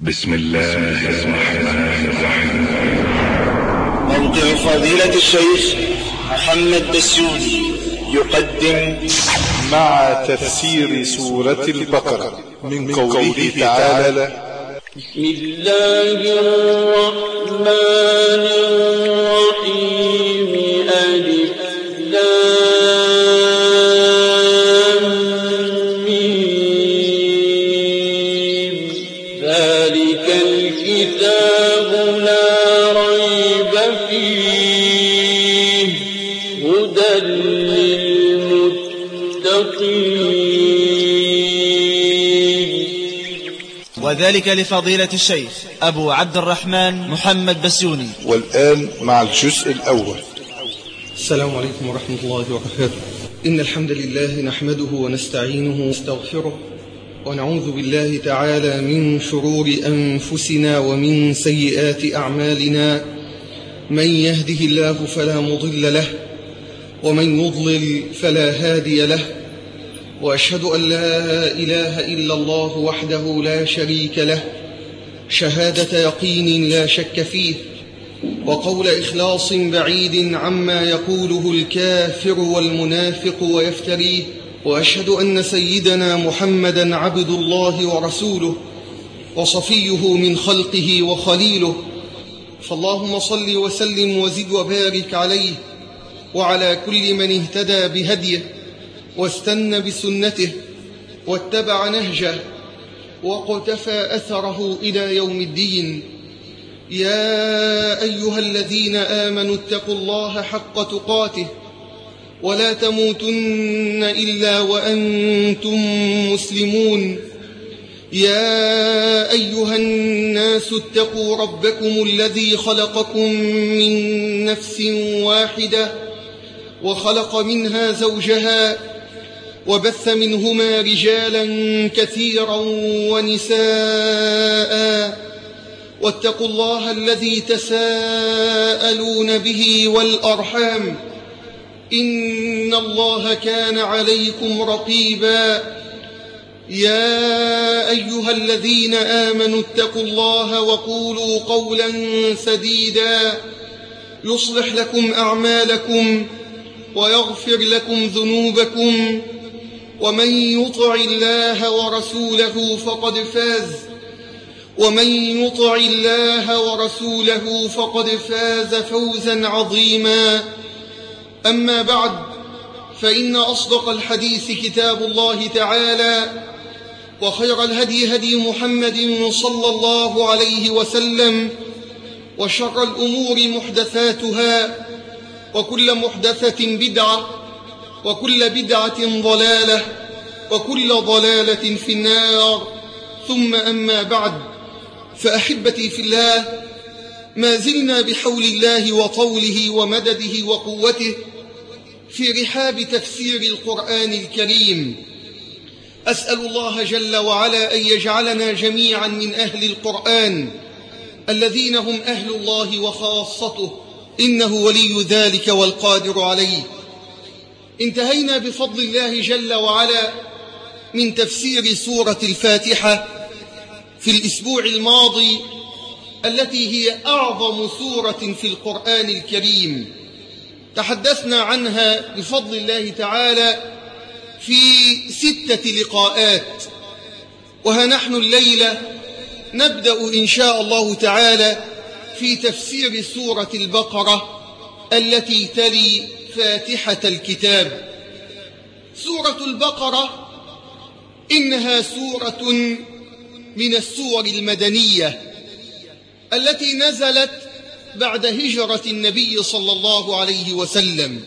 بسم الله الرحمن الرحيم. موقع فضيلة الشيخ محمد بسيوني يقدم مع تفسير سورة البقرة من قوله تعالى: بسم الله الرحمن الرحيم. ألف لام ميم. ذلك الكتاب لا ريب فيه هدى للمتقين. وذلك لفضيلة الشيخ أبو عبد الرحمن محمد بسيوني. والآن مع الجزء الأول. السلام عليكم ورحمة الله وبركاته. إن الحمد لله نحمده ونستعينه ونستغفره، ونعوذ بالله تعالى من شرور أنفسنا ومن سيئات أعمالنا. من يهده الله فلا مضل له، ومن يضلل فلا هادي له. وأشهد أن لا إله إلا الله وحده لا شريك له، شهادة يقين لا شك فيه، وقول إخلاص بعيد عما يقوله الكافر والمنافق ويفتريه. وأشهد أن سيدنا محمدا عبد الله ورسوله، وصفيه من خلقه وخليله. فاللهم صل وسلم وزد وبارك عليه وعلى كل من اهتدى بهديه واستنى بسنته واتبع نهجه وقتفى أثره إلى يوم الدين. يا أيها الذين آمنوا اتقوا الله حق تقاته ولا تموتن إلا وأنتم مسلمون. يا أيها الناس اتقوا ربكم الذي خلقكم من نفس واحدة وخلق منها زوجها وبث منهما رجالا كثيرا ونساء. واتقوا الله الذي تساءلون به والأرحام، إن الله كان عليكم رقيبا. يا أيها الذين آمنوا اتقوا الله وقولوا قولا سديدا يصلح لكم أعمالكم ويغفر لكم ذنوبكم، ومن يطع الله ورسوله فقد فاز فوزا عظيما. أما بعد، فإن أصدق الحديث كتاب الله تعالى، وخير الهدي هدي محمد صلى الله عليه وسلم، وشر الأمور محدثاتها، وكل محدثة بدعة، وكل بدعة ضلالة، وكل ضلالة في النار. ثم أما بعد، فأحبتي في الله، ما زلنا بحول الله وطوله ومدده وقوته في رحاب تفسير القرآن الكريم. أسأل الله جل وعلا أن يجعلنا جميعا من أهل القرآن الذين هم أهل الله وخاصته، إنه ولي ذلك والقادر عليه. انتهينا بفضل الله جل وعلا من تفسير سورة الفاتحة في الأسبوع الماضي، التي هي أعظم سورة في القرآن الكريم. تحدثنا عنها بفضل الله تعالى في 6 لقاءات، وها نحن الليلة نبدأ إن شاء الله تعالى في تفسير سورة البقرة التي تلي فاتحة الكتاب. سورة البقرة إنها سورة من السور المدنية التي نزلت بعد هجرة النبي صلى الله عليه وسلم.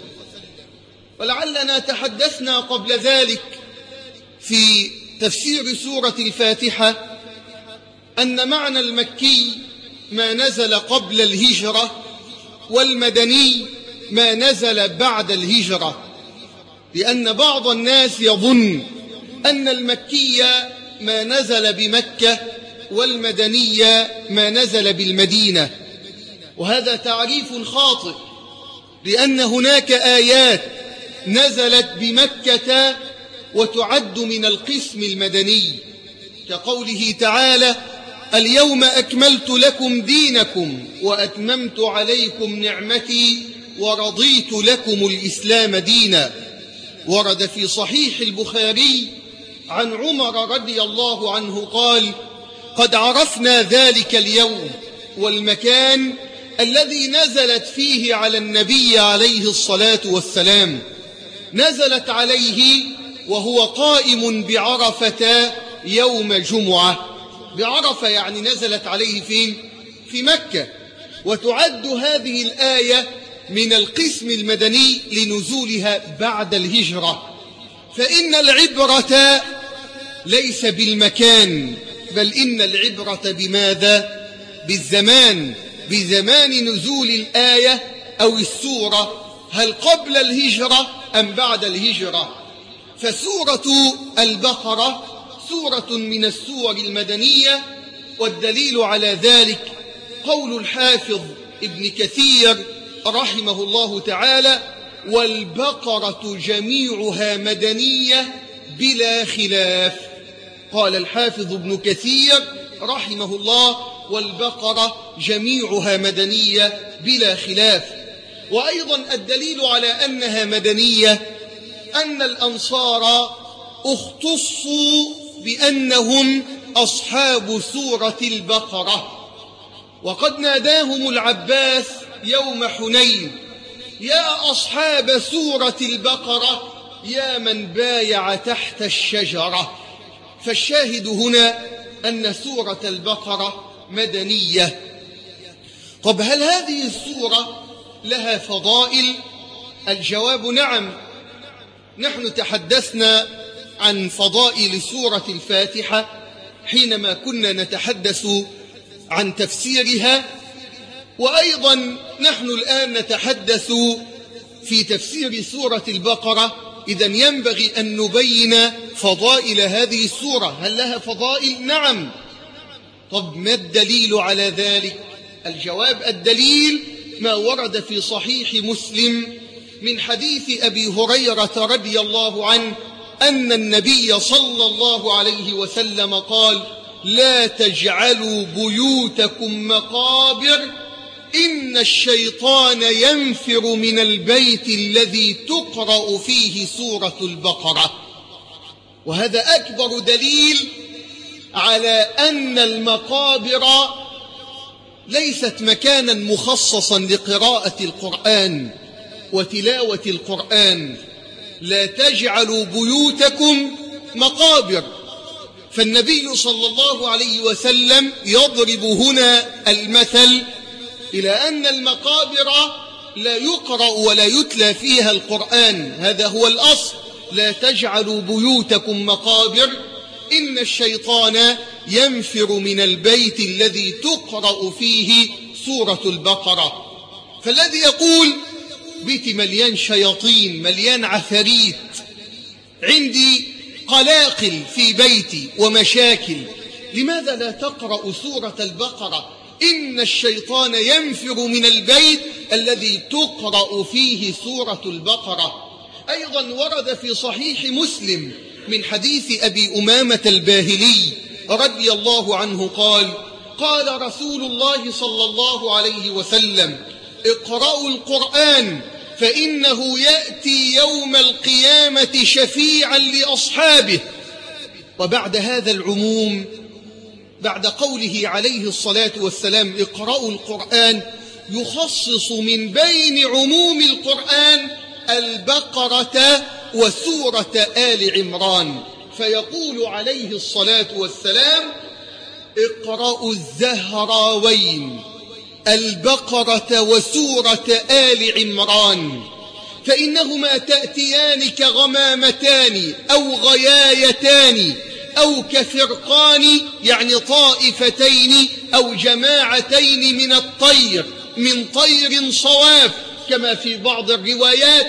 ولعلنا تحدثنا قبل ذلك في تفسير سورة الفاتحة أن معنى المكي ما نزل قبل الهجرة، والمدني ما نزل بعد الهجرة، لأن بعض الناس يظن أن المكي ما نزل بمكة والمدني ما نزل بالمدينة، وهذا تعريف خاطئ، لأن هناك آيات نزلت بمكة وتعد من القسم المدني، كقوله تعالى: اليوم أكملت لكم دينكم وأتممت عليكم نعمتي ورضيت لكم الإسلام دينا. ورد في صحيح البخاري عن عمر رضي الله عنه قال: قد عرفنا ذلك اليوم والمكان الذي نزلت فيه على النبي عليه الصلاة والسلام. نزلت عليه وهو قائم بعرفة يوم جمعة. بعرفة يعني نزلت عليه فين؟ في مكة. وتعد هذه الآية من القسم المدني لنزولها بعد الهجرة، فإن العبرة ليس بالمكان، بل إن العبرة بماذا؟ بالزمان، بزمان نزول الآية أو السورة، هل قبل الهجرة أم بعد الهجرة؟ فسورة البقرة سورة من السور المدنية، والدليل على ذلك قول الحافظ ابن كثير رحمه الله تعالى: والبقرة جميعها مدنية بلا خلاف. قال الحافظ ابن كثير رحمه الله: والبقرة جميعها مدنية بلا خلاف. وأيضا الدليل على أنها مدنية أن الأنصار اختصوا بأنهم أصحاب سورة البقرة، وقد ناداهم العباس يوم حنين: يا أصحاب سورة البقرة يا من بايع تحت الشجرة. فالشاهد هنا أن سورة البقرة مدنية. طب هل هذه السورة لها فضائل؟ الجواب نعم. نحن تحدثنا عن فضائل سورة الفاتحة حينما كنا نتحدث عن تفسيرها، وأيضا نحن الآن نتحدث في تفسير سورة البقرة. إذن ينبغي أن نبين فضائل هذه السورة. هل لها فضائل؟ نعم. طب ما الدليل على ذلك؟ الجواب: الدليل ما ورد في صحيح مسلم من حديث أبي هريرة رضي الله عنه أن النبي صلى الله عليه وسلم قال: لا تجعلوا بيوتكم مقابر إن الشيطان ينفر من البيت الذي تقرأ فيه سورة البقرة. وهذا أكبر دليل على أن المقابر ليست مكانا مخصصا لقراءة القرآن وتلاوة القرآن. لا تجعلوا بيوتكم مقابر. فالنبي صلى الله عليه وسلم يضرب هنا المثل إلى أن المقابر لا يقرأ ولا يتلى فيها القرآن. هذا هو الأصل: لا تجعلوا بيوتكم مقابر إن الشيطان ينفر من البيت الذي تقرأ فيه سورة البقرة. فالذي يقول بيتي مليان شياطين، مليان عفاريت، عندي قلاقل في بيتي ومشاكل، لماذا لا تقرأ سورة البقرة؟ إن الشيطان ينفر من البيت الذي تقرأ فيه سورة البقرة. أيضا ورد في صحيح مسلم من حديث أبي أمامة الباهلي رضي الله عنه قال: قال رسول الله صلى الله عليه وسلم: اقرأوا القرآن فإنه يأتي يوم القيامة شفيعا لأصحابه. وبعد هذا العموم، بعد قوله عليه الصلاة والسلام اقرأوا القرآن، يخصص من بين عموم القرآن البقرة وسورة آل عمران، فيقول عليه الصلاة والسلام: اقرأوا الزهراوين البقرة وسورة آل عمران، فإنهما تأتيان كغمامتان أو غيايتان أو كفرقان، يعني طائفتين أو جماعتين من الطير، من طير صواف، كما في بعض الروايات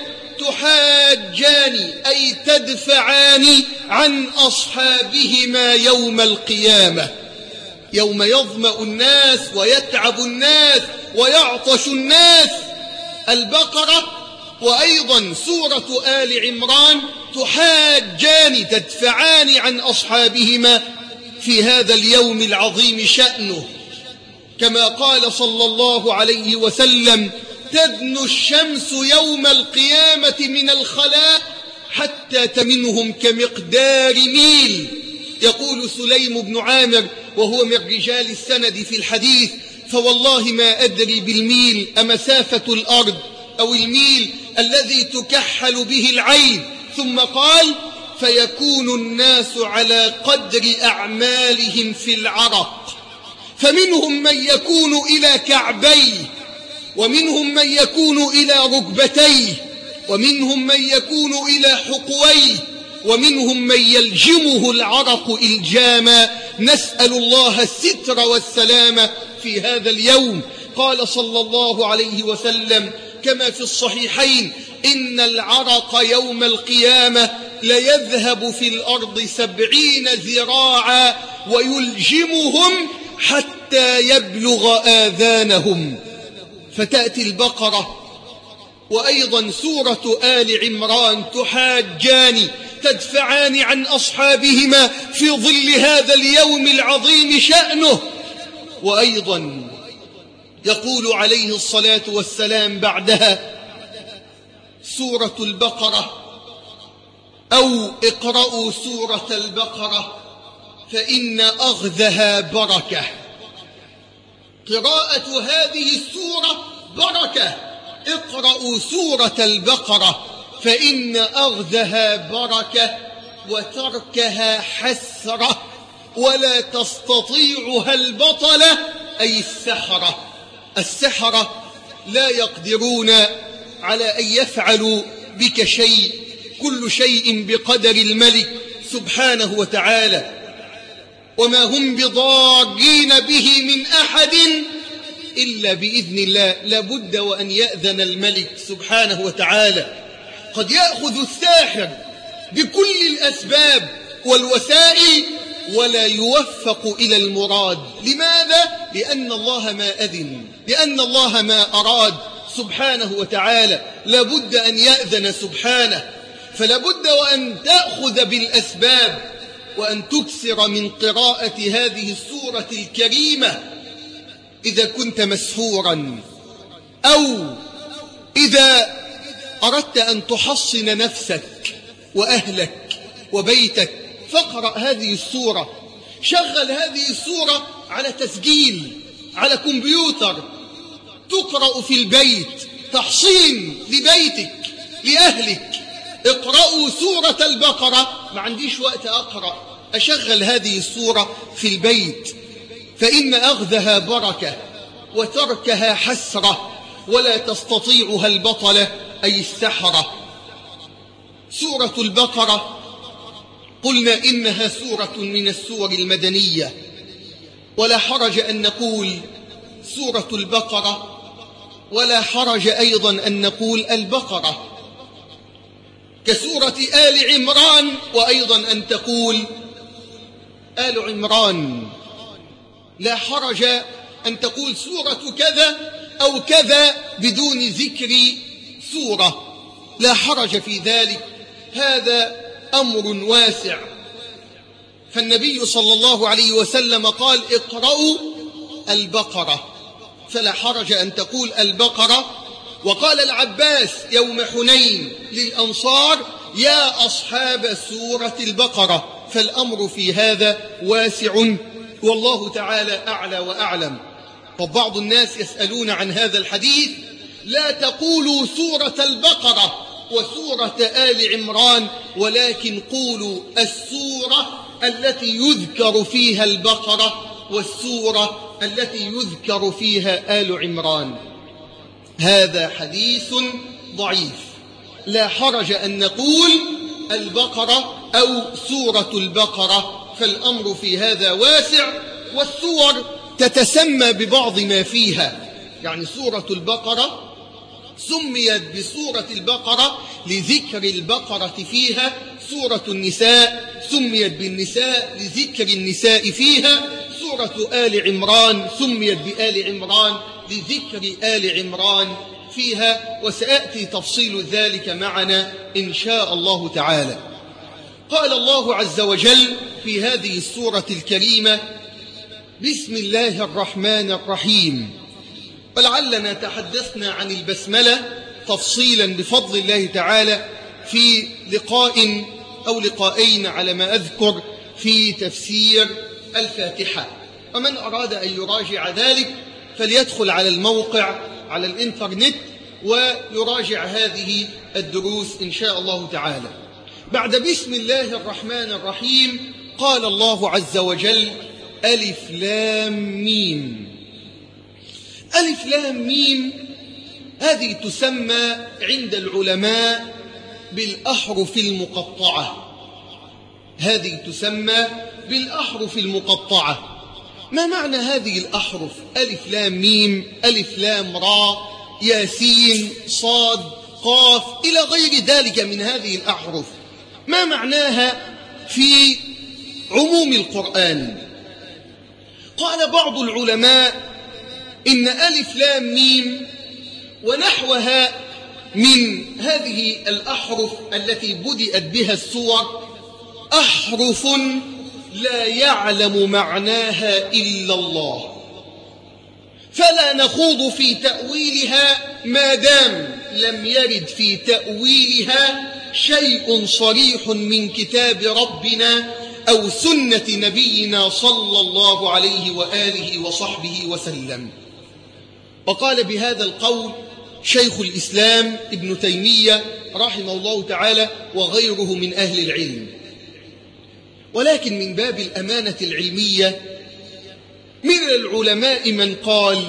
تحاجان أي تدفعان عن أصحابهما يوم القيامة، يوم يظمأ الناس ويتعب الناس ويعطش الناس. البقرة وأيضا سورة آل عمران تحاجان، تدفعان عن أصحابهما في هذا اليوم العظيم شأنه، كما قال صلى الله عليه وسلم: تدنو الشمس يوم القيامة من الخلاء حتى تمنهم كمقدار ميل. يقول سليم بن عامر وهو من رجال السند في الحديث: فوالله ما أدري بالميل أمسافة الأرض أو الميل الذي تكحل به العين. ثم قال: فيكون الناس على قدر أعمالهم في العرق، فمنهم من يكون إلى كعبيه، ومنهم من يكون إلى ركبتيه، ومنهم من يكون إلى حقويه، ومنهم من يلجمه العرق إلجاما. نسأل الله الستر والسلامة في هذا اليوم. قال صلى الله عليه وسلم كما في الصحيحين: إن العرق يوم القيامة ليذهب في الأرض 70 ذراعا ويلجمهم حتى يبلغ آذانهم. فتأتي البقرة وأيضا سورة آل عمران تحاجان تدفعان عن أصحابهما في ظل هذا اليوم العظيم شأنه. وأيضا يقول عليه الصلاة والسلام بعدها سورة البقرة: أو اقرأوا سورة البقرة فإن أغذها بركة. قراءة هذه السورة بركة. اقرأوا سورة البقرة فإن أغذها بركة، وتركها حسرة ولا تستطيعها البطلة، أي السحرة. السحرة لا يقدرون على أن يفعلوا بك شيء، كل شيء بقدر الملك سبحانه وتعالى، وما هم بضارين به من أحد إلا بإذن الله. لابد وأن يأذن الملك سبحانه وتعالى. قد يأخذ الساحر بكل الأسباب والوسائل ولا يوفق إلى المراد. لماذا؟ لأن الله ما أذن، لأن الله ما أراد سبحانه وتعالى. لابد أن يأذن سبحانه، فلابد وأن تأخذ بالأسباب وأن تكثر من قراءة هذه السورة الكريمة إذا كنت مسحورا، أو إذا أردت أن تحصن نفسك وأهلك وبيتك، فاقرأ هذه السورة. شغل هذه السورة على تسجيل على كمبيوتر، تقرأ في البيت، تحصين لبيتك لأهلك. اقرأوا سورة البقرة. ما عنديش وقت أقرأ، أشغل هذه السورة في البيت. فإن أخذها بركة وتركها حسرة ولا تستطيعها البطلة، أي السحرة. سورة البقرة قلنا إنها سورة من السور المدنية، ولا حرج أن نقول سورة البقرة، ولا حرج أيضا أن نقول البقرة، كسورة آل عمران، وأيضا أن تقول آل عمران. لا حرج أن تقول سورة كذا أو كذا بدون ذكر سورة، لا حرج في ذلك، هذا أمر واسع. فالنبي صلى الله عليه وسلم قال: اقرأوا البقرة، فلا حرج أن تقول البقرة. وقال العباس يوم حنين للأنصار: يا أصحاب سورة البقرة. فالأمر في هذا واسع، والله تعالى أعلى وأعلم. فبعض الناس يسألون عن هذا الحديث: لا تقولوا سورة البقرة وسورة آل عمران، ولكن قولوا السورة التي يذكر فيها البقرة والسورة التي يذكر فيها آل عمران. هذا حديث ضعيف. لا حرج أن نقول البقرة أو سورة البقرة، فالأمر في هذا واسع. والسور تتسمى ببعض ما فيها، يعني سورة البقرة سميت بسورة البقرة لذكر البقرة فيها. سورة النساء سميت بالنساء لذكر النساء فيها. سورة آل عمران سميت بآل عمران لذكر آل عمران فيها، وسيأتي تفصيل ذلك معنا إن شاء الله تعالى. قال الله عز وجل في هذه السورة الكريمة: بسم الله الرحمن الرحيم. ولعلنا تحدثنا عن البسملة تفصيلا بفضل الله تعالى في لقاء أو لقاءين على ما أذكر في تفسير الفاتحة، ومن أراد أن يراجع ذلك فليدخل على الموقع على الإنترنت ويراجع هذه الدروس إن شاء الله تعالى. بعد بسم الله الرحمن الرحيم قال الله عز وجل: ألف لام ميم. ألف لام ميم هذه تسمى عند العلماء بالأحرف المقطعة. هذه تسمى بالأحرف المقطعة. ما معنى هذه الأحرف؟ ألف لام ميم، ألف لام را، ياسين، صاد، قاف، إلى غير ذلك من هذه الأحرف. ما معناها في عموم القرآن؟ قال بعض العلماء إن ألف لام ميم ونحوها من هذه الأحرف التي بدأت بها السور أحرف لا يعلم معناها إلا الله، فلا نخوض في تأويلها ما دام لم يرد في تأويلها شيء صريح من كتاب ربنا أو سنة نبينا صلى الله عليه وآله وصحبه وسلم. وقال بهذا القول شيخ الإسلام ابن تيمية رحمه الله تعالى وغيره من أهل العلم. ولكن من باب الأمانة العلمية من العلماء من قال: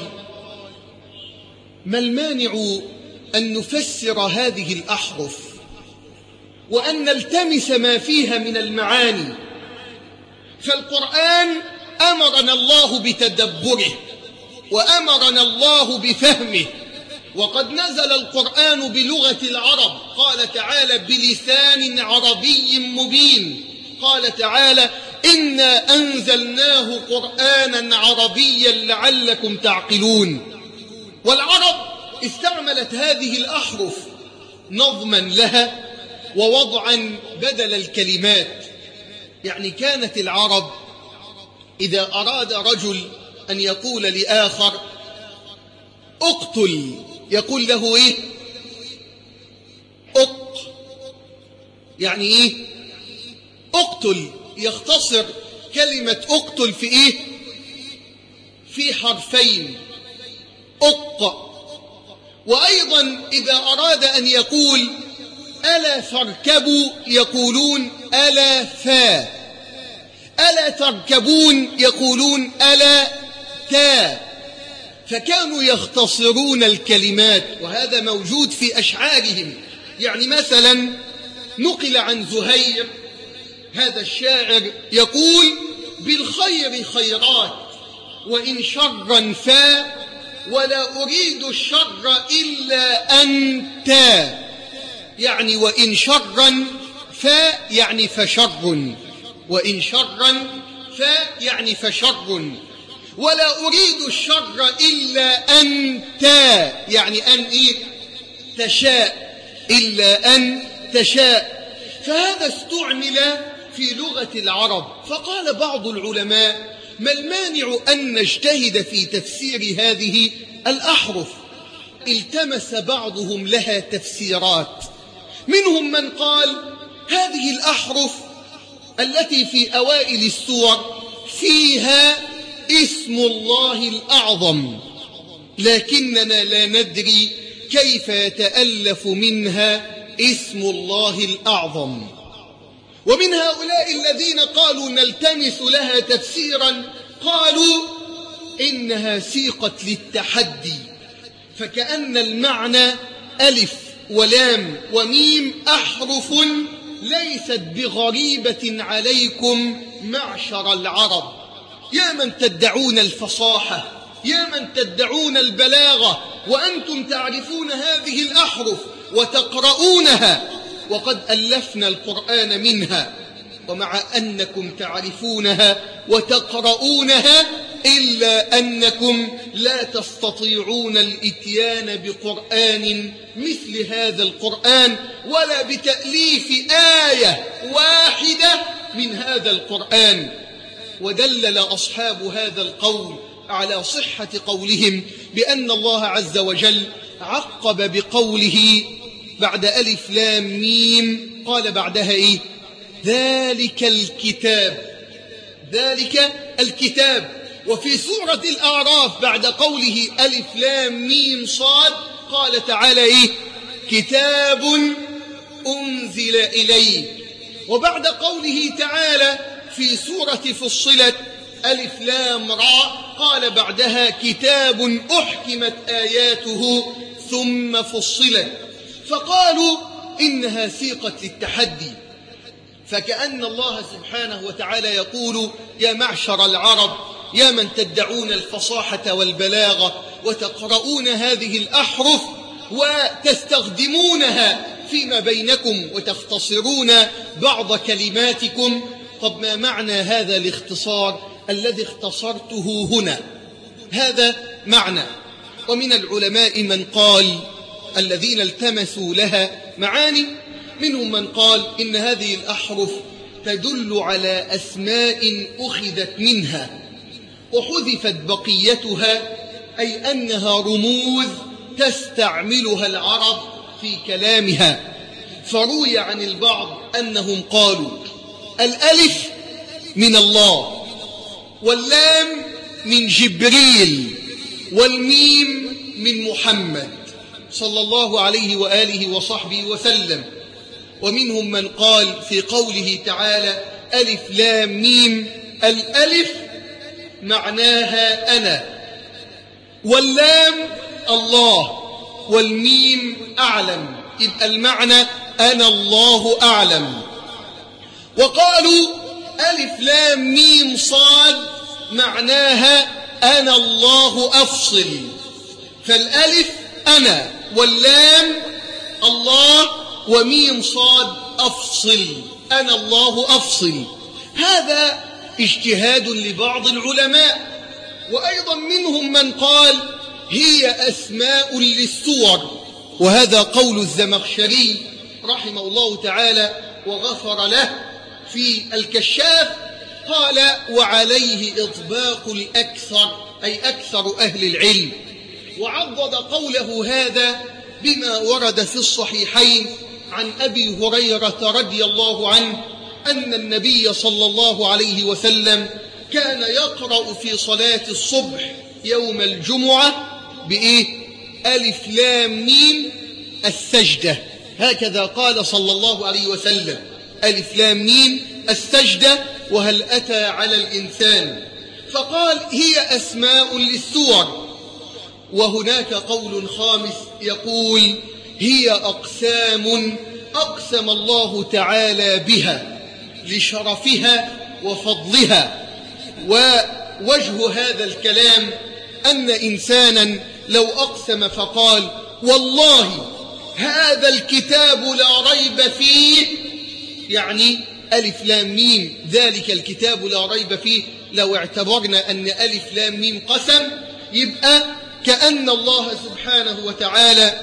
ما المانع أن نفسر هذه الأحرف وأن نلتمس ما فيها من المعاني؟ فالقرآن أمرنا الله بتدبره وأمرنا الله بفهمه، وقد نزل القرآن بلغة العرب. قال تعالى: بلسان عربي مبين. قال تعالى: إنا أنزلناه قرآنا عربيا لعلكم تعقلون. والعرب استعملت هذه الأحرف نظما لها ووضعا بدل الكلمات. يعني كانت العرب إذا أراد رجل أن يقول لآخر اقتل، يقول له إيه؟ يعني إيه؟ اقتل. يختصر كلمة اقتل في إيه؟ في حرفين، وأيضا إذا أراد أن يقول ألا فاركبوا يقولون ألا فا، ألا تركبون يقولون ألا تا. فكانوا يختصرون الكلمات، وهذا موجود في أشعارهم. يعني مثلا نقل عن زهير هذا الشاعر يقول: بالخير خيرات وإن شرا فا، ولا أريد الشر إلا أنت. يعني وإن شرا فا يعني فشر، وإن شرا فا يعني فشر، ولا أريد الشر إلا أنت يعني أن إيه؟ تشاء، إلا أن تشاء. فهذا استعمل في لغة العرب. فقال بعض العلماء: ما المانع أن نجتهد في تفسير هذه الأحرف؟ التمس بعضهم لها تفسيرات. منهم من قال: هذه الأحرف التي في أوائل السور فيها اسم الله الأعظم، لكننا لا ندري كيف يتألف منها اسم الله الأعظم. ومن هؤلاء الذين قالوا نلتمس لها تفسيرا قالوا إنها سيقت للتحدي، فكأن المعنى ألف ولام وميم أحرف ليست بغريبة عليكم معشر العرب، يا من تدعون الفصاحة، يا من تدعون البلاغة، وأنتم تعرفون هذه الأحرف وتقرؤونها، وقد ألفنا القرآن منها. ومع أنكم تعرفونها وتقرؤونها إلا أنكم لا تستطيعون الإتيان بقرآن مثل هذا القرآن ولا بتأليف آية واحدة من هذا القرآن. ودلل أصحاب هذا القول على صحة قولهم بأن الله عز وجل عقب بقوله بعد ألف لام ميم قال بعدها إيه؟ ذلك الكتاب. ذلك الكتاب. وفي سورة الأعراف بعد قوله ألف لام ميم صاد قال تعالى إيه؟ كتاب أنزل إليك. وبعد قوله تعالى في سورة فصلت ألف لام راء قال بعدها كتاب أحكمت آياته ثم فصلت. فقالوا إنها سيقة للتحدي، فكأن الله سبحانه وتعالى يقول يا معشر العرب يا من تدعون الفصاحة والبلاغة وتقرؤون هذه الأحرف وتستخدمونها فيما بينكم وتختصرون بعض كلماتكم، طب ما معنى هذا الاختصار الذي اختصرته هنا؟ هذا معنى. ومن العلماء من قال الذين التمسوا لها معاني، منهم من قال إن هذه الأحرف تدل على أسماء أخذت منها وحذفت بقيتها، أي أنها رموز تستعملها العرب في كلامها. فروي عن البعض أنهم قالوا الألف من الله، واللام من جبريل، والميم من محمد صلى الله عليه وآله وصحبه وسلم. ومنهم من قال في قوله تعالى ألف لام ميم الألف معناها أنا، واللام الله، والميم أعلم، يبقى المعنى أنا الله أعلم. وقالوا ألف لام ميم صاد معناها أنا الله أفصل، فالألف أنا، واللام الله، وميم صاد أفصل، أنا الله أفصل. هذا اجتهاد لبعض العلماء. وأيضا منهم من قال هي أسماء للسور، وهذا قول الزمخشري رحمه الله تعالى وغفر له في الكشاف، قال وعليه إطباق الأكثر، أي أكثر أهل العلم. وعضد قوله هذا بما ورد في الصحيحين عن أبي هريرة رضي الله عنه أن النبي صلى الله عليه وسلم كان يقرأ في صلاة الصبح يوم الجمعة بإيه؟ ألف لام ميم السجدة، هكذا قال صلى الله عليه وسلم، ألف لام ميم السجدة وهل أتى على الإنسان. فقال هي أسماء للسور. وهناك قول خامس يقول هي أقسام أقسم الله تعالى بها لشرفها وفضلها. ووجه هذا الكلام أن إنسانا لو أقسم فقال والله هذا الكتاب لا ريب فيه، يعني ألف لام ميم ذلك الكتاب لا ريب فيه، لو اعتبرنا أن ألف لام ميم قسم يبقى كأن الله سبحانه وتعالى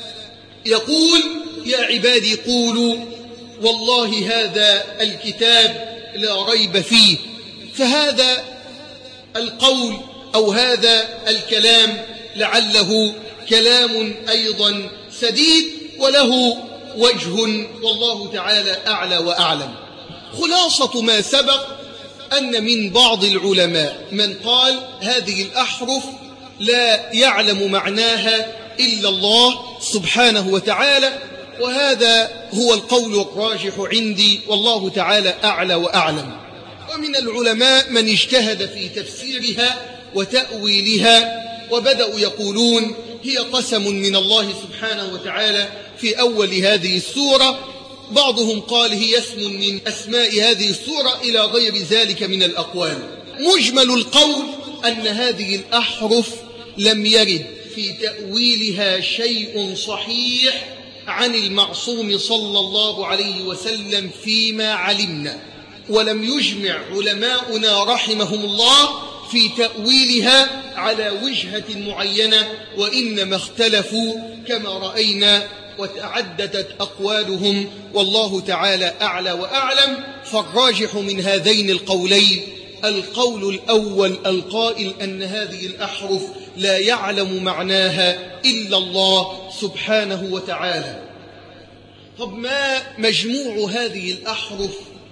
يقول يا عبادي قولوا والله هذا الكتاب لا ريب فيه. فهذا القول أو هذا الكلام لعله كلام أيضا سديد وله وجه، والله تعالى أعلى وأعلم. خلاصة ما سبق أن من بعض العلماء من قال هذه الأحرف لا يعلم معناها إلا الله سبحانه وتعالى، وهذا هو القول الراجح عندي والله تعالى أعلى وأعلم. ومن العلماء من اجتهد في تفسيرها وتأويلها، وبدأوا يقولون هي قسم من الله سبحانه وتعالى في أول هذه السورة. بعضهم قال هي اسم من أسماء هذه السورة إلى غير ذلك من الأقوال. مجمل القول أن هذه الأحرف لم يرد في تأويلها شيء صحيح عن المعصوم صلى الله عليه وسلم فيما علمنا، ولم يجمع علماؤنا رحمهم الله في تأويلها على وجهة معينة، وإنما اختلفوا كما رأينا وتعددت أقوالهم، والله تعالى أعلى وأعلم. فالراجح من هذين القولين القول الأول القائل أن هذه الأحرف لا يعلم معناها إلا الله سبحانه وتعالى. طب ما مجموع هذه الأحرف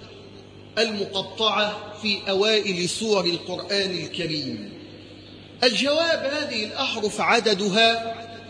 المقطعة في أوائل سور القرآن الكريم؟ الجواب: هذه الأحرف عددها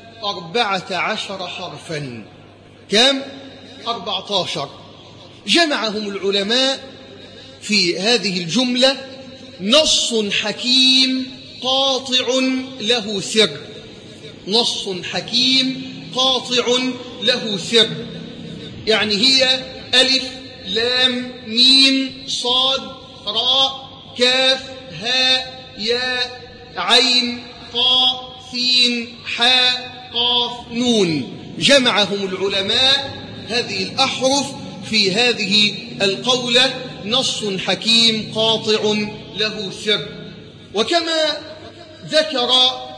14 حرفا. كم؟ 14. جمعهم العلماء في هذه الجملة: نص حكيم قاطع له سر. نص حكيم قاطع له سر، يعني هي ألف لام ميم صاد راء كاف هاء ياء عين طاء ثين حاء قاف نون. جمعهم العلماء هذه الأحرف في هذه القولة: نص حكيم قاطع له سر. وكما ذكر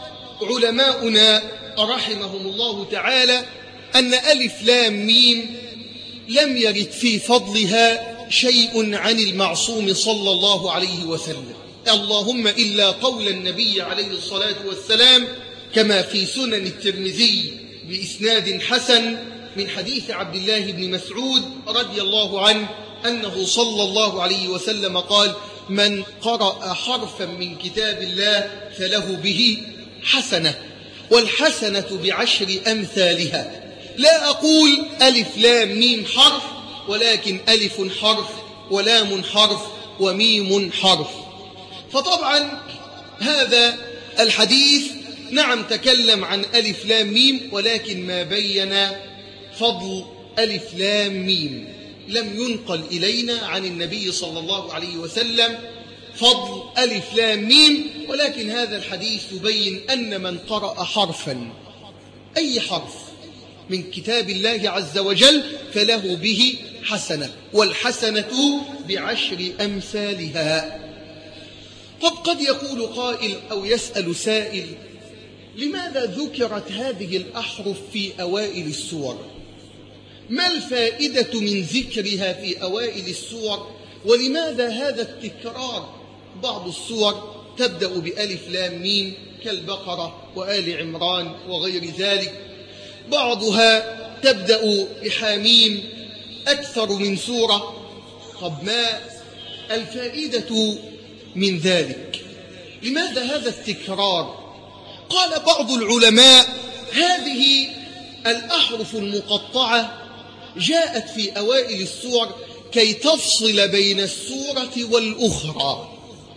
علماؤنا رحمهم الله تعالى أن ألف لام ميم لم يرد في فضلها شيء عن المعصوم صلى الله عليه وسلم، اللهم إلا قول النبي عليه الصلاة والسلام كما في سنن الترمذي بإسناد حسن من حديث عبد الله بن مسعود رضي الله عنه أنه صلى الله عليه وسلم قال: من قرأ حرفا من كتاب الله فله به حسنة، والحسنة بعشر أمثالها. لا أقول ألف لام ميم حرف، ولكن ألف حرف ولام حرف وميم حرف. فطبعا هذا الحديث نعم تكلم عن ألف لام ميم، ولكن ما بين فضل ألف لام ميم. لم ينقل إلينا عن النبي صلى الله عليه وسلم فضل ألف لام ميم، ولكن هذا الحديث يبين أن من قرأ حرفا، أي حرف من كتاب الله عز وجل، فله به حسنة، والحسنة بعشر أمثالها. طب قد يقول قائل أو يسأل سائل: لماذا ذكرت هذه الأحرف في أوائل السور؟ ما الفائدة من ذكرها في أوائل السور؟ ولماذا هذا التكرار؟ بعض السور تبدأ بألف لام ميم كالبقرة وآل عمران وغير ذلك، بعضها تبدأ بحاميم أكثر من سورة. طب ما الفائدة من ذلك؟ لماذا هذا التكرار؟ قال بعض العلماء: هذه الأحرف المقطعة جاءت في أوائل السور كي تفصل بين السورة والأخرى،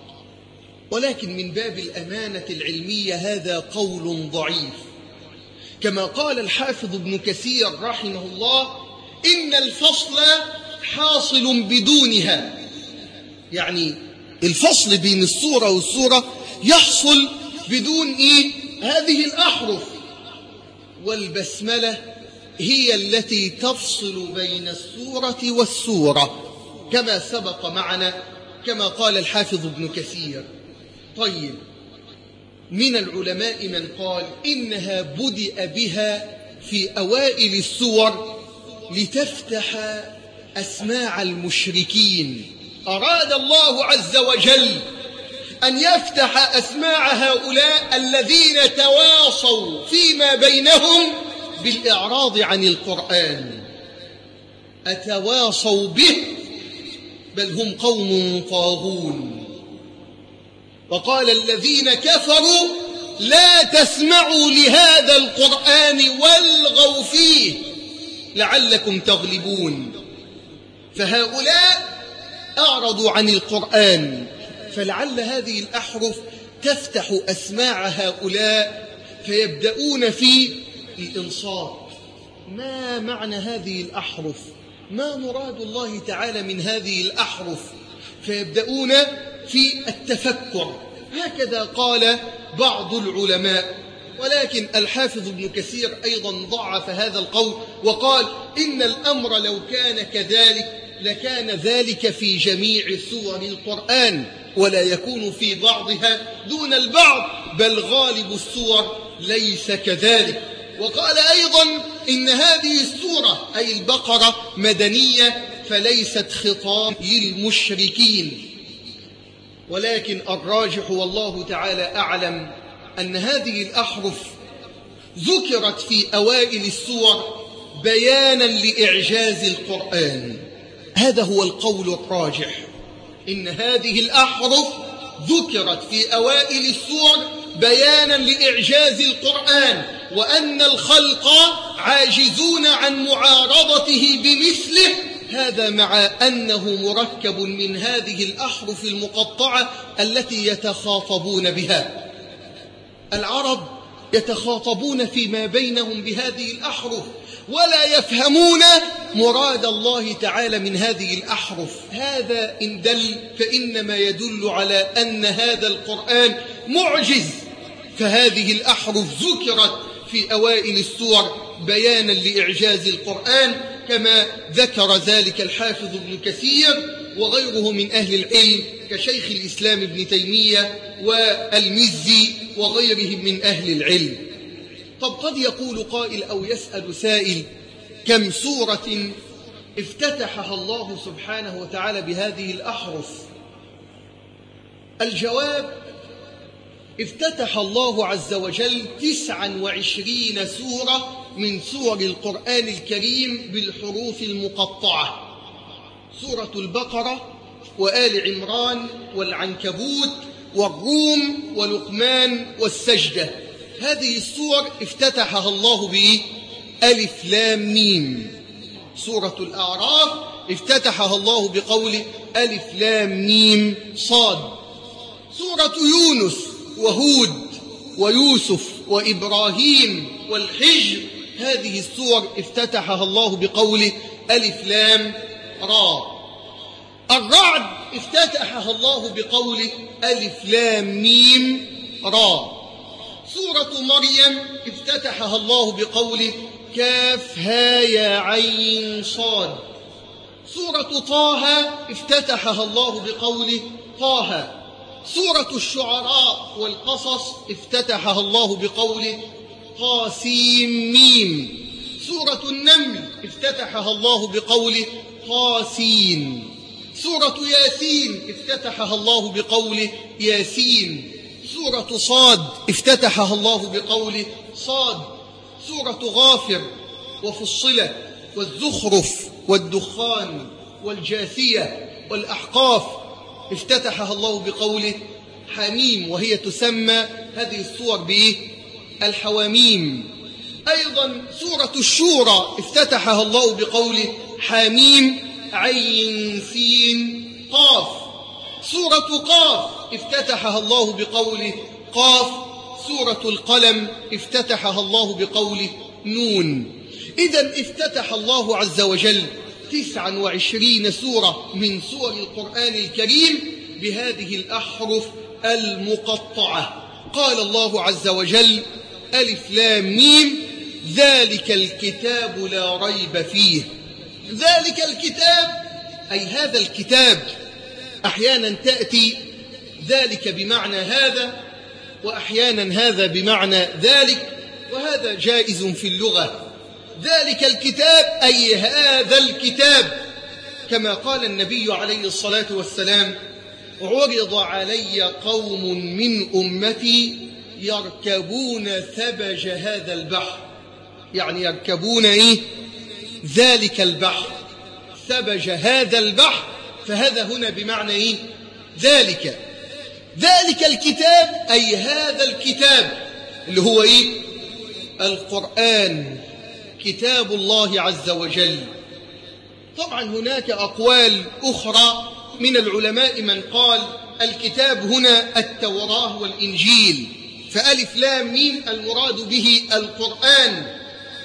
ولكن من باب الأمانة العلمية هذا قول ضعيف. كما قال الحافظ ابن كثير رحمه الله: إن الفصل حاصل بدونها، يعني الفصل بين السورة والسورة يحصل بدون هذه الأحرف، والبسملة هي التي تفصل بين السورة والسورة كما سبق معنا، كما قال الحافظ ابن كثير. طيب، من العلماء من قال إنها بدأ بها في أوائل السور لتفتح أسماع المشركين. أراد الله عز وجل أن يفتح أسماع هؤلاء الذين تواصوا فيما بينهم بالإعراض عن القرآن، أتواصوا به بل هم قوم طاغون. وقال الذين كفروا لا تسمعوا لهذا القرآن والغوا فيه لعلكم تغلبون. فهؤلاء أعرضوا عن القرآن، فلعل هذه الأحرف تفتح أسماع هؤلاء فيبدأون في الإنصات. ما معنى هذه الأحرف؟ ما مراد الله تعالى من هذه الأحرف؟ فيبدأون في التفكر. هكذا قال بعض العلماء، ولكن الحافظ ابن كثير أيضا ضعف هذا القول وقال: إن الأمر لو كان كذلك لكان ذلك في جميع سور القرآن، ولا يكون في بعضها دون البعض، بل غالب السور ليس كذلك. وقال أيضا إن هذه السورة أي البقرة مدنية، فليست خطاب للمشركين. ولكن الراجح والله تعالى أعلم أن هذه الأحرف ذكرت في أوائل السور بيانا لإعجاز القرآن. هذا هو القول الراجح، إن هذه الأحرف ذكرت في أوائل السور بيانا لإعجاز القرآن، وأن الخلق عاجزون عن معارضته بمثله. هذا مع أنه مركب من هذه الأحرف المقطعة التي يتخاطبون بها. العرب يتخاطبون فيما بينهم بهذه الأحرف، ولا يفهمون مراد الله تعالى من هذه الأحرف. هذا إن دل فإنما يدل على أن هذا القرآن معجز. فهذه الأحرف ذكرت في أوائل السور بيانا لإعجاز القرآن، كما ذكر ذلك الحافظ ابن كثير وغيره من أهل العلم كشيخ الإسلام ابن تيمية والمزي وغيرهم من أهل العلم. طب قد يقول قائل أو يسأل سائل: كم سورة افتتحها الله سبحانه وتعالى بهذه الأحرف؟ الجواب: افتتح الله عز وجل 29 سورة من سور القرآن الكريم بالحروف المقطعة: سورة البقرة وآل عمران والعنكبوت والروم ولقمان والسجدة. هذه السور افتتحها الله بألف لام ميم. سورة الأعراف افتتحها الله بقول ألف لام ميم صاد. سورة يونس وهود ويوسف وإبراهيم والحجر، هذه السور افتتحها الله بقول ألف لام را. الرعد افتتحها الله بقول ألف لام ميم را. سورة مريم افتتحها الله بقول كاف ها يا عين صاد. سورة طه افتتحها الله بقول طه. سورة الشعراء والقصص افتتحها الله بقول طاسيم ميم. سورة النمل افتتحها الله بقول طاسين. سورة ياسين افتتحها الله بقول ياسين. سورة صاد افتتحها الله بقول صاد. سورة غافر وفصلة والزخرف والدخان والجاثية والأحقاف افتتحها الله بقول حميم، وهي تسمى هذه السور بالحواميم. أيضا سورة الشورى افتتحها الله بقول حميم عين سين قاف. سورة قاف افتتحها الله بقول قاف. سورة القلم افتتحها الله بقول نون. إذن افتتح الله عز وجل 29 سورة من سور القرآن الكريم بهذه الأحرف المقطعة. قال الله عز وجل: ألف لام ميم ذلك الكتاب لا ريب فيه. ذلك الكتاب أي هذا الكتاب. أحيانا تأتي ذلك بمعنى هذا، وأحيانا هذا بمعنى ذلك، وهذا جائز في اللغة. ذلك الكتاب أي هذا الكتاب، كما قال النبي عليه الصلاة والسلام: عرض علي قوم من أمتي يركبون ثبج هذا البحر. يعني يركبون ذلك البحر، ثبج هذا البحر، فهذا هنا بمعنى ذلك. ذلك الكتاب أي هذا الكتاب اللي هو القرآن، كتاب الله عز وجل. طبعا هناك أقوال أخرى من العلماء من قال الكتاب هنا التوراة والإنجيل، فألف لام ميم المراد به القرآن،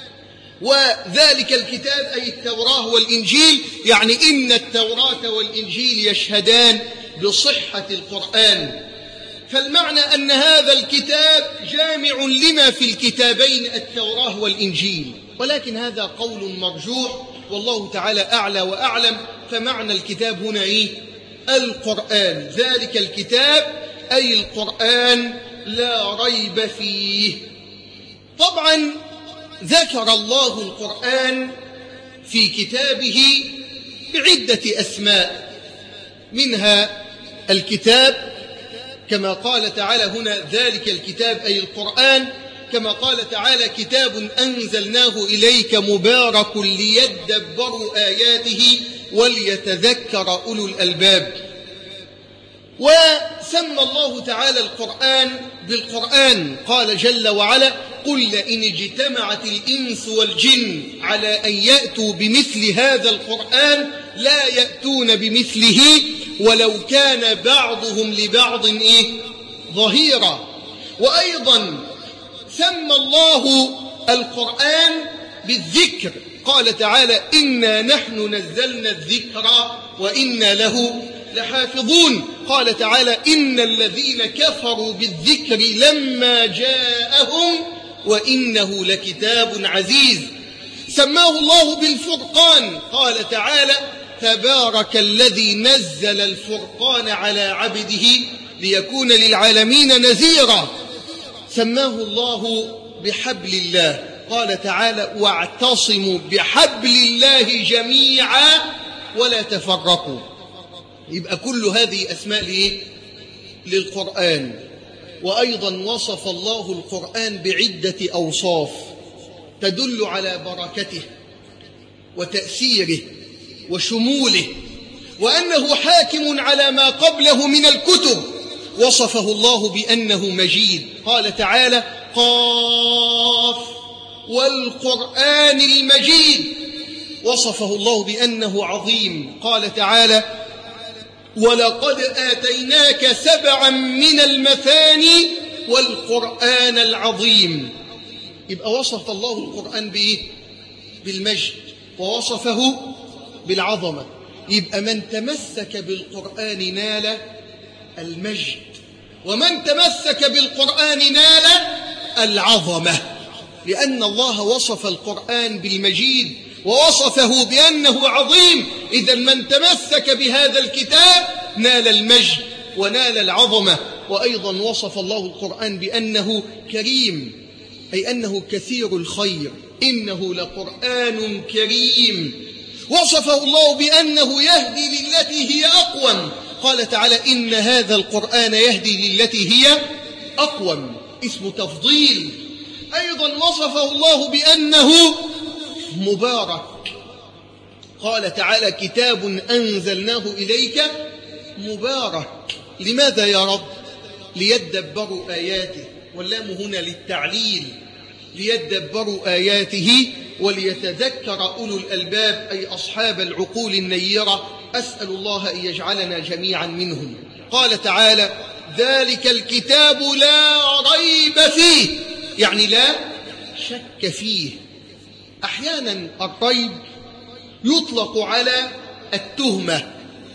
وذلك الكتاب أي التوراة والإنجيل، يعني إن التوراة والإنجيل يشهدان بصحة القرآن. فالمعنى أن هذا الكتاب جامع لما في الكتابين التوراة والإنجيل، ولكن هذا قول مرجوح والله تعالى أعلى وأعلم. فمعنى الكتاب هنا إيه؟ القرآن. ذلك الكتاب أي القرآن لا ريب فيه. طبعا ذكر الله القرآن في كتابه بعدة أسماء، منها الكتاب كما قال تعالى هنا ذلك الكتاب أي القرآن، كما قال تعالى كتاب أنزلناه إليك مبارك ليدبروا آياته وليتذكر أولو الألباب. وسمى الله تعالى القرآن بالقرآن، قال جل وعلا قل لئن اجتمعت الإنس والجن على أن يأتوا بمثل هذا القرآن لا يأتون بمثله ولو كان بعضهم لبعض ظهيرا. وأيضا سمى الله القرآن بالذكر، قال تعالى إنا نحن نزلنا الذكر وإنا له لحافظون. قال تعالى إن الذين كفروا بالذكر لما جاءهم وإنه لكتاب عزيز. سماه الله بالفرقان، قال تعالى تبارك الذي نزل الفرقان على عبده ليكون للعالمين نذيرا. سماه الله بحبل الله، قال تعالى واعتصموا بحبل الله جميعا ولا تفرقوا. يبقى كل هذه أسماء للقرآن. وأيضا وصف الله القرآن بعدة أوصاف تدل على بركته وتأثيره وشموله، وأنه حاكم على ما قبله من الكتب. وصفه الله بأنه مجيد، قال تعالى قاف والقرآن المجيد. وصفه الله بأنه عظيم، قال تعالى ولقد آتيناك 7 من المثاني والقرآن العظيم. يبقى وصف الله القرآن بإيه؟ بالمجد، ووصفه بالعظمة. يبقى من تمسك بالقرآن نال المجد، ومن تمسك بالقرآن نال العظمة، لأن الله وصف القرآن بالمجيد ووصفه بأنه عظيم. إذا من تمسك بهذا الكتاب نال المجد ونال العظمة. وأيضا وصف الله القرآن بأنه كريم، أي أنه كثير الخير، إنه لقرآن كريم. وصفه الله بأنه يهدي للتي هي أقوم، قال تعالى إن هذا القرآن يهدي للتي هي أقوم، اسم تفضيل. أيضا وصفه الله بأنه مبارك، قال تعالى كتاب أنزلناه إليك مبارك. لماذا يا رب؟ ليدبروا آياته، واللام هنا للتعليل، ليدبروا آياته وليتذكر أولو الألباب، أي أصحاب العقول النيرة. أسأل الله أن يجعلنا جميعا منهم. قال تعالى ذلك الكتاب لا ريب فيه، يعني لا شك فيه. أحيانا الريب يطلق على التهمة،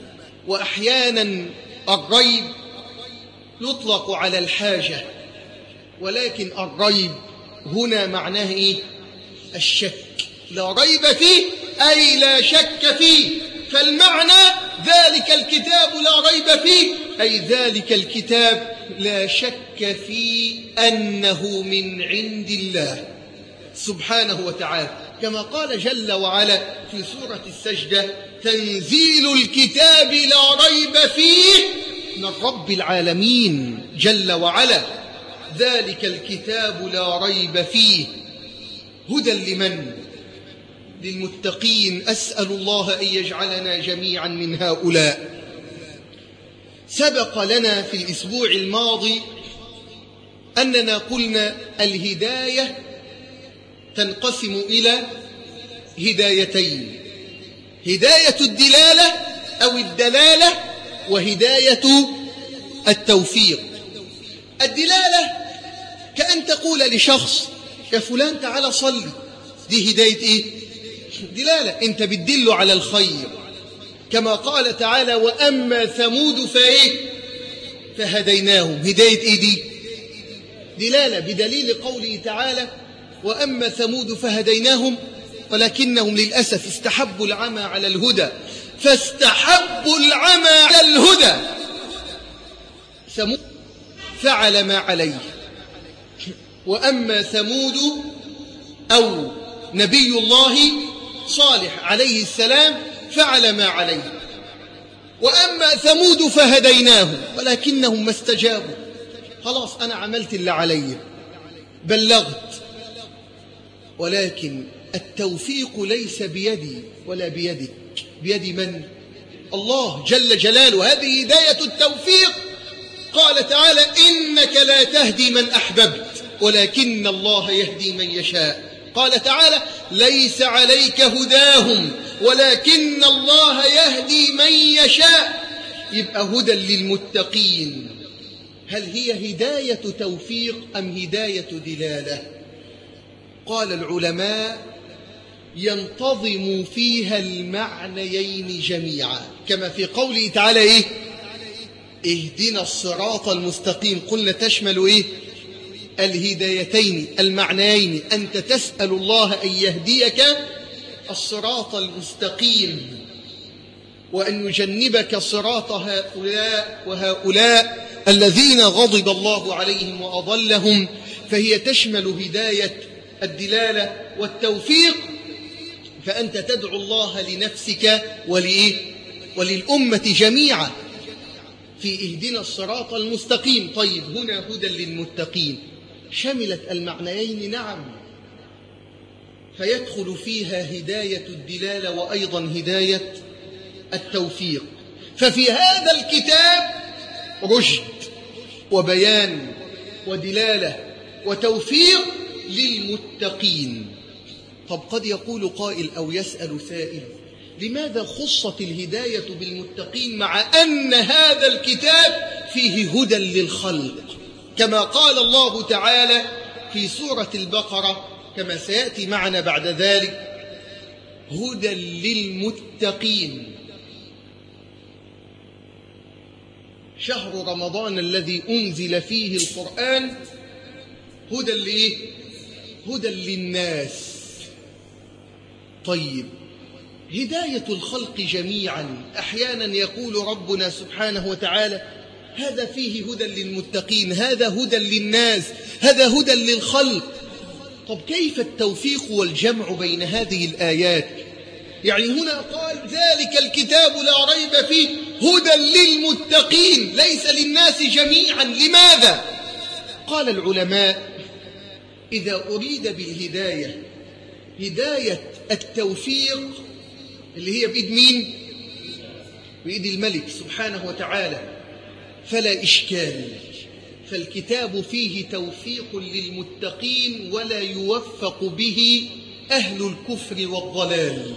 وأحيانا الريب يطلق على الحاجة، ولكن الريب هنا معناه إيه؟ الشك. لا ريب فيه أي لا شك فيه. فالمعنى ذلك الكتاب لا ريب فيه أي ذلك الكتاب لا شك فيه أنه من عند الله سبحانه وتعالى، كما قال جل وعلا في سورة السجدة تنزيل الكتاب لا ريب فيه من رب العالمين جل وعلا. ذلك الكتاب لا ريب فيه هدى لمن؟ للمتقين. أسأل الله أن يجعلنا جميعا من هؤلاء. سبق لنا في الأسبوع الماضي أننا قلنا الهداية تنقسم إلى هدايتين: هداية الدلالة أو الدلالة، وهداية التوفيق. الدلالة كأن تقول لشخص يا فلان تعالى صلي، دي هداية إيه؟ دلالة، أنت بتدل على الخير، كما قال تعالى وأما ثمود فهديناهم. هداية إيه دي؟ دلالة، بدليل قوله تعالى وأما ثمود فهديناهم ولكنهم للأسف استحبوا العمى على الهدى، فاستحبوا العمى على الهدى. ثمود فعل ما عليه، وأما ثمود أو نبي الله صالح عليه السلام فعل ما عليه. وأما ثمود فهديناهم ولكنهم ما استجابوا. خلاص أنا عملت اللي علي، بلغت، ولكن التوفيق ليس بيدي ولا بيدك، بيد من؟ الله جل جلاله. هذه هداية التوفيق. قال تعالى إنك لا تهدي من أحببت ولكن الله يهدي من يشاء. قال تعالى ليس عليك هداهم ولكن الله يهدي من يشاء. يبقى هدى للمتقين. هل هي هداية توفيق أم هداية دلالة؟ قال العلماء ينتظم فيها المعنيين جميعا، كما في قوله تعالى اهدنا الصراط المستقيم. قلنا تشمل الهدايتين المعنيين. أنت تسأل الله أن يهديك الصراط المستقيم وأن يجنبك صراط هؤلاء وهؤلاء الذين غضب الله عليهم وأضلهم. فهي تشمل هداية الدلالة والتوفيق. فأنت تدعو الله لنفسك وللأمة جميعا في اهدنا الصراط المستقيم. طيب هنا هدى للمتقين شملت المعنيين، نعم، فيدخل فيها هداية الدلالة وأيضا هداية التوفيق. ففي هذا الكتاب رشد وبيان ودلالة وتوفيق للمتقين. طب قد يقول قائل أو يسأل سائل لماذا خصت الهداية بالمتقين مع أن هذا الكتاب فيه هدى للخلق، كما قال الله تعالى في سورة البقرة كما سيأتي معنا بعد ذلك هدى للمتقين. شهر رمضان الذي أنزل فيه القرآن هدى للناس. طيب هداية الخلق جميعا أحيانا يقول ربنا سبحانه وتعالى هذا فيه هدى للمتقين، هذا هدى للناس، هذا هدى للخلق. طب كيف التوفيق والجمع بين هذه الآيات؟ يعني هنا قال ذلك الكتاب لا ريب فيه هدى للمتقين ليس للناس جميعا. لماذا؟ قال العلماء إذا أريد بالهداية هداية التوفيق اللي هي بإيد مين؟ بإيد الملك سبحانه وتعالى فلا إشكال، فالكتاب فيه توفيق للمتقين ولا يوفق به أهل الكفر والضلال.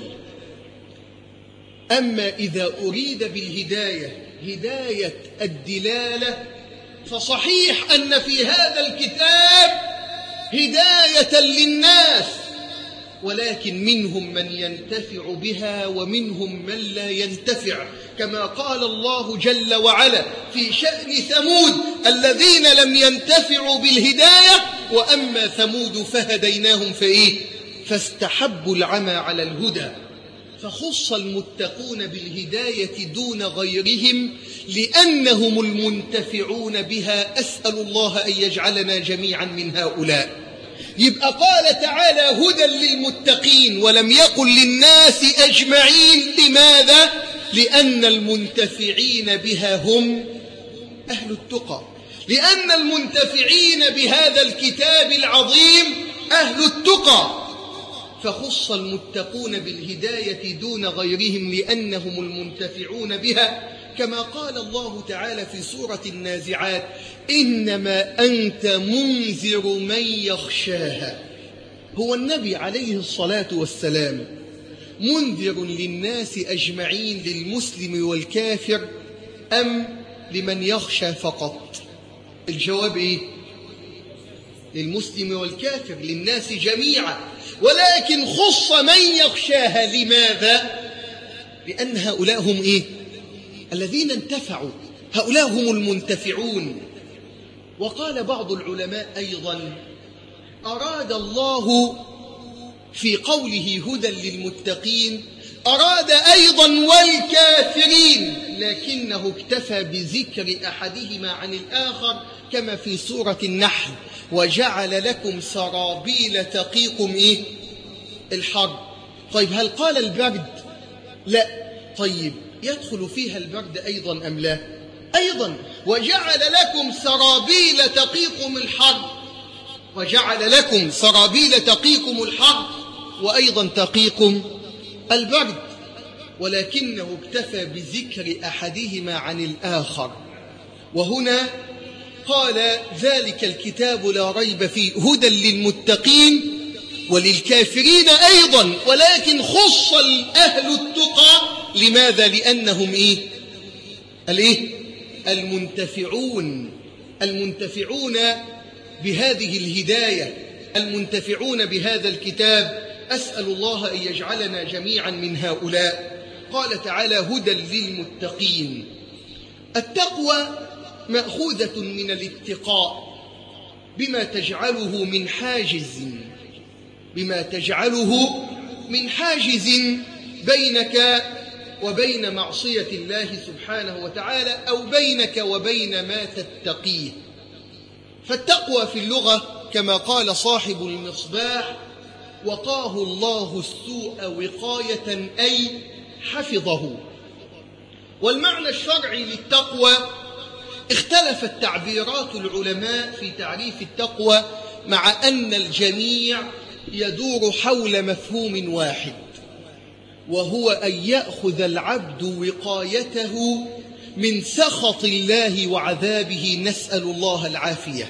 أما إذا أريد بالهداية هداية الدلالة فصحيح أن في هذا الكتاب هداية للناس، ولكن منهم من ينتفع بها ومنهم من لا ينتفع، كما قال الله جل وعلا في شأن ثمود الذين لم ينتفعوا بالهداية وأما ثمود فهديناهم فاستحبوا العمى على الهدى. فخص المتقون بالهداية دون غيرهم لأنهم المنتفعون بها. أسأل الله أن يجعلنا جميعا من هؤلاء. يبقى قال تعالى هدى للمتقين ولم يقل للناس أجمعين. لماذا؟ لأن المنتفعين بها هم أهل التقى، لأن المنتفعين بهذا الكتاب العظيم أهل التقى. فخص المتقون بالهداية دون غيرهم لأنهم المنتفعون بها، كما قال الله تعالى في سورة النازعات إنما أنت منذر من يخشاها. هو النبي عليه الصلاة والسلام منذر للناس أجمعين للمسلم والكافر أم لمن يخشى فقط؟ الجواب للمسلم والكافر، للناس جميعا، ولكن خص من يخشاها. لماذا؟ لأن هؤلاء هم الذين انتفعوا، هؤلاء هم المنتفعون. وقال بعض العلماء أيضا أراد الله في قوله هدى للمتقين أراد أيضا والكافرين، لكنه اكتفى بذكر أحدهما عن الآخر كما في سورة النحل: وجعل لكم سرابيل تقيكم الحر. طيب هل قال البرد؟ لا. طيب يدخل فيها البرد أيضا أم لا؟ أيضا. وجعل لكم سرابيل تقيكم الحر، وجعل لكم سرابيل تقيكم الحر وأيضا تقيكم البرد، ولكنه اكتفى بذكر أحدهما عن الآخر. وهنا قال: ذلك الكتاب لا ريب فيه هدى للمتقين وللكافرين أيضا، ولكن خص أهل التقى. لماذا؟ لأنهم المنتفعون بهذه الهداية، المنتفعون بهذا الكتاب. أسأل الله أن يجعلنا جميعا من هؤلاء. قال تعالى: هدى للمتقين. التقوى مأخوذة من الاتقاء، بما تجعله من حاجز بينك وبين معصية الله سبحانه وتعالى، أو بينك وبين ما تتقيه. فالتقوى في اللغة كما قال صاحب المصباح: وقاه الله السوء وقاية، أي حفظه. والمعنى الشرعي للتقوى اختلفت تعبيرات العلماء في تعريف التقوى، مع أن الجميع يدور حول مفهوم واحد، وهو أن يأخذ العبد وقايته من سخط الله وعذابه، نسأل الله العافية.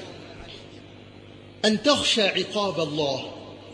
أن تخشى عقاب الله،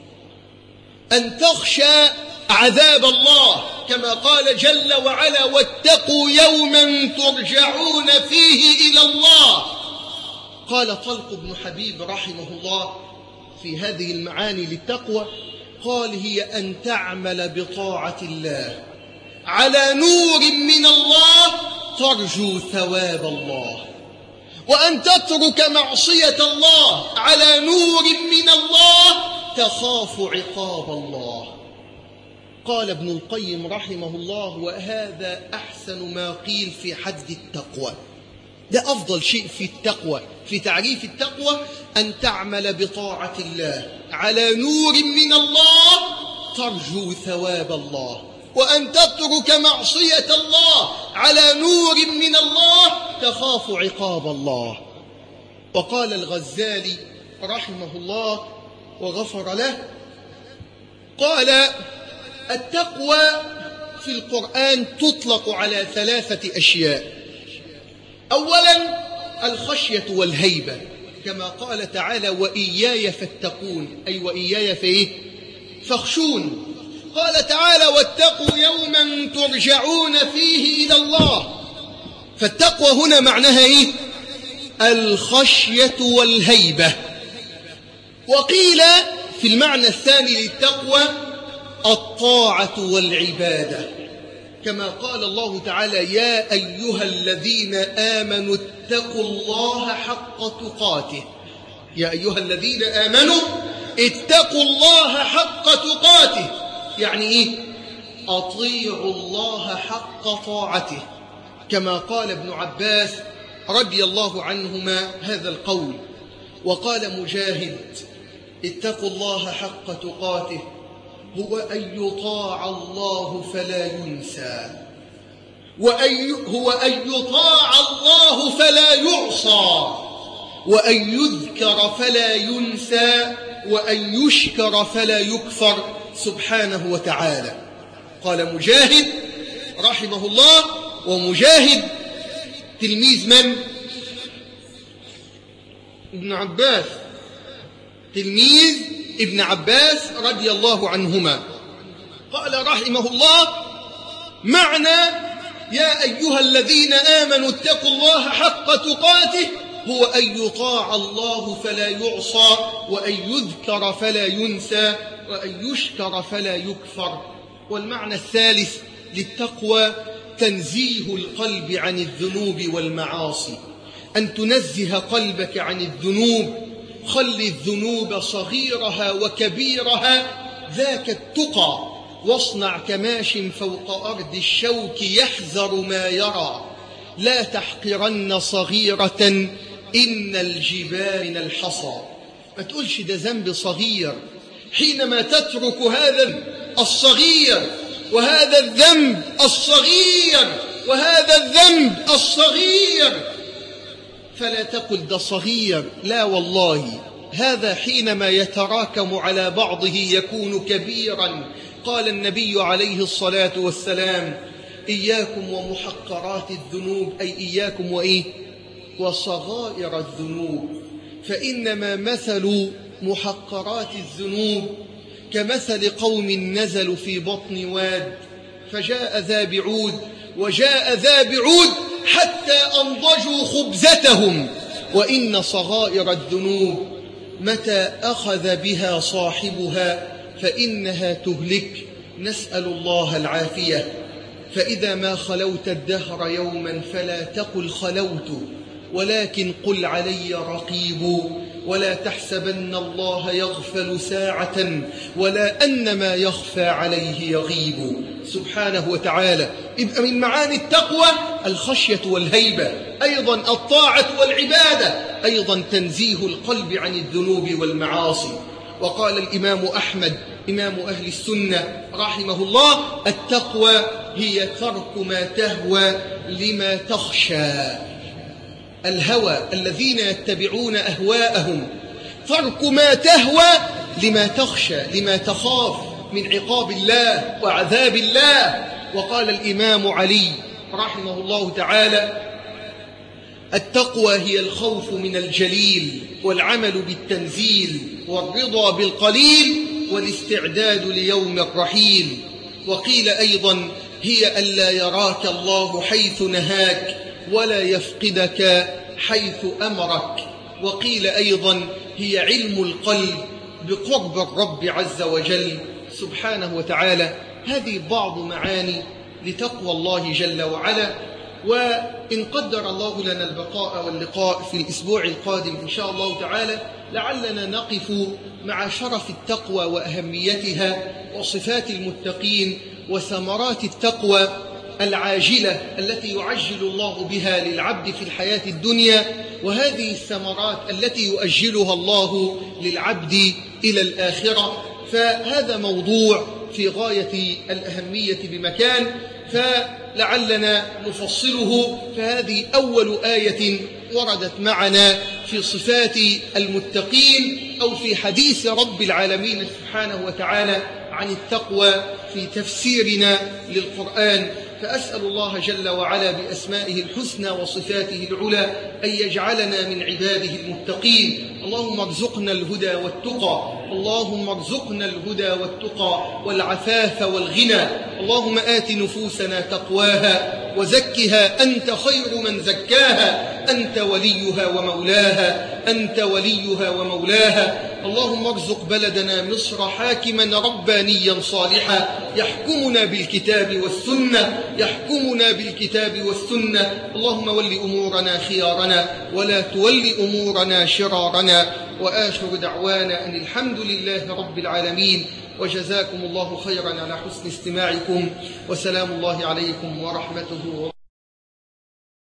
أن تخشى عذاب الله، كما قال جل وعلا: واتقوا يوما ترجعون فيه إلى الله. قال طلق بن حبيب رحمه الله في هذه المعاني للتقوى، قال: هي أن تعمل بطاعة الله على نور من الله ترجو ثواب الله، وأن تترك معصية الله على نور من الله تخاف عقاب الله. قال ابن القيم رحمه الله: وهذا أحسن ما قيل في حد التقوى. ده أفضل شيء في التقوى، في تعريف التقوى: أن تعمل بطاعة الله على نور من الله ترجو ثواب الله، وأن تترك معصية الله على نور من الله تخاف عقاب الله. وقال الغزالي رحمه الله وغفر له، قال: التقوى في القرآن تطلق على 3 أشياء. أولا الخشية والهيبة، كما قال تعالى: وإياي فاتقون، أي وإياي فاخشون. قال تعالى: واتقوا يوما ترجعون فيه إلى الله. فالتقوى هنا معناها الخشية والهيبة. وقيل في المعنى الثاني للتقوى الطاعة والعبادة، كما قال الله تعالى: يا أيها الذين آمنوا اتقوا الله حق تقاته. يا أيها الذين آمنوا اتقوا الله حق تقاته، يعني أطيعوا الله حق طاعته، كما قال ابن عباس رضي الله عنهما هذا القول. وقال مجاهد: اتقوا الله حق تقاته هو أن يطاع الله فلا ينسى، هو أن يطاع الله فلا يعصى، وأن يذكر فلا ينسى، وأن يشكر فلا يكفر سبحانه وتعالى. قال مجاهد رحمه الله، ومجاهد تلميذ من؟ ابن عباس، تلميذ ابن عباس رضي الله عنهما. قال رحمه الله: معنى يا أيها الذين آمنوا اتقوا الله حق تقاته هو أن يطاع الله فلا يعصى، وأن يذكر فلا ينسى، وأن يشكر فلا يكفر. والمعنى الثالث للتقوى تنزيه القلب عن الذنوب والمعاصي، أن تنزه قلبك عن الذنوب. خل الذنوب صغيرها وكبيرها ذاك التقى. واصنع كماش فوق أرض الشوك يحذر ما يرى، لا تحقرن صغيرة إن الجبال من الحصى. ما تقولش ده ذنب صغير حينما تترك هذا الصغير وهذا الذنب الصغير وهذا الذنب الصغير، فلا تقل ده صغير، لا والله، هذا حينما يتراكم على بعضه يكون كبيرا. قال النبي عليه الصلاة والسلام: إياكم ومحقرات الذنوب، أي إياكم وصغائر الذنوب، فإنما مثل محقرات الذنوب كمثل قوم نزلوا في بطن واد فجاء ذا بعود وجاء ذا بعود حتى أنضجوا خبزتهم. وإن صغائر الذنوب متى أخذ بها صاحبها فإنها تهلك، نسأل الله العافية. فإذا ما خلوت الدهر يوما فلا تقل خلوت، ولكن قل علي رقيب، ولا تحسبن الله يغفل ساعة ولا أن ما يخفى عليه يغيب سبحانه وتعالى. يبقى من معاني التقوى الخشية والهيبة، أيضا الطاعة والعبادة، أيضا تنزيه القلب عن الذنوب والمعاصي. وقال الإمام أحمد إمام أهل السنة رحمه الله: التقوى هي ترك ما تهوى لما تخشى. الهوى الذين يتبعون أهواءهم، ترك ما تهوى لما تخشى، لما تخاف من عقاب الله وعذاب الله. وقال الإمام علي رحمه الله تعالى: التقوى هي الخوف من الجليل والعمل بالتنزيل والرضا بالقليل والاستعداد ليوم الرحيل. وقيل أيضا: هي ألا يراك الله حيث نهاك ولا يفقدك حيث أمرك. وقيل أيضا: هي علم القلب بقرب الرب عز وجل سبحانه وتعالى. هذه بعض معاني لتقوى الله جل وعلا. وإن قدر الله لنا البقاء واللقاء في الأسبوع القادم إن شاء الله تعالى، لعلنا نقف مع شرف التقوى وأهميتها وصفات المتقين وثمرات التقوى العاجلة التي يعجل الله بها للعبد في الحياة الدنيا، وهذه الثمرات التي يؤجلها الله للعبد إلى الآخرة. فهذا موضوع في غاية الأهمية بمكان، فلعلنا نفصله. فهذه أول آية وردت معنا في صفات المتقين أو في حديث رب العالمين سبحانه وتعالى عن التقوى في تفسيرنا للقرآن. فأسأل الله جل وعلا بأسمائه الحسنى وصفاته العلى أن يجعلنا من عباده المتقين. اللهم ارزقنا الهدى والتقى، اللهم ارزقنا الهدى والتقى والعفاف والغنى. اللهم آت نفوسنا تقواها وزكها أنت خير من زكاها، أنت وليها ومولاها، أنت وليها ومولاها. اللهم ارزق بلدنا مصر حاكما ربانيا صالحا يحكمنا بالكتاب والسنة، يحكمنا بالكتاب والسنة. اللهم ول أمورنا خيارنا ولا تول أمورنا شرارنا. وآخر دعوانا أن الحمد لله رب العالمين، وجزاكم الله خيرا على حسن استماعكم، وسلام الله عليكم ورحمته وبركاته.